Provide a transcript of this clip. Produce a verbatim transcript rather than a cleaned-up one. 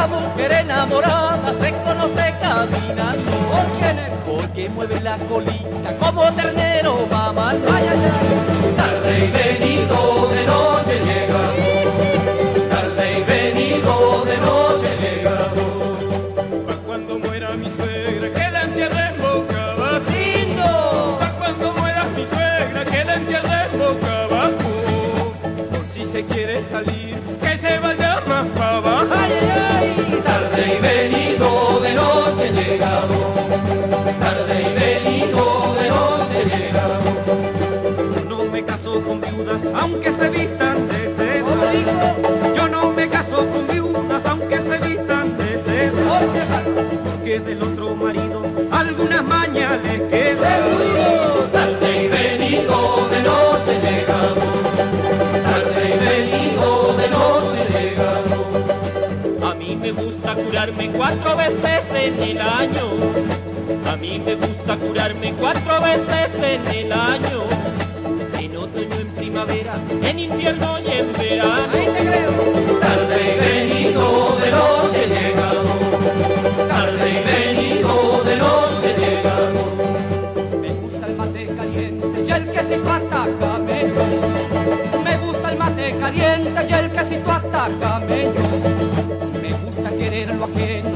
La mujer enamorada se conoce caminando. ¿Por qué? Porque mueve la colita como ternero mamando. Ay, ay, ay. Tarde y venido de noche llega. Tarde y venido de noche llega. Pa' cuando muera mi suegra que la entierren boca abajo. ¡Lindo! Pa' cuando muera mi suegra que la entierren boca abajo. Por si se quiere salir, que se vaya más para abajo. ¡Ay, ay, ay! Tarde y venido de noche llegado. Tarde y venido de noche llegado. No me caso con viudas aunque se vistan de ¿Cómo seda. dijo? Yo no me caso con viudas aunque se vistan de seda. ¿Por qué? Porque del otro marido algunas mañas les quedan. ¡Seguro! Tarde y venido de noche llegado. Tarde y venido de noche llegado. A mí me gusta curarme cuatro veces en el año. A mí me gusta curarme cuatro veces en el año. En otoño, en primavera, en invierno y en verano. Ahí te creo. Tarde y venido de noche llegado. Tarde y venido de noche llegado. Me gusta el mate caliente y el quesito atacameño. Me gusta el mate caliente y el quesito atacameño. Me gusta querer lo ajeno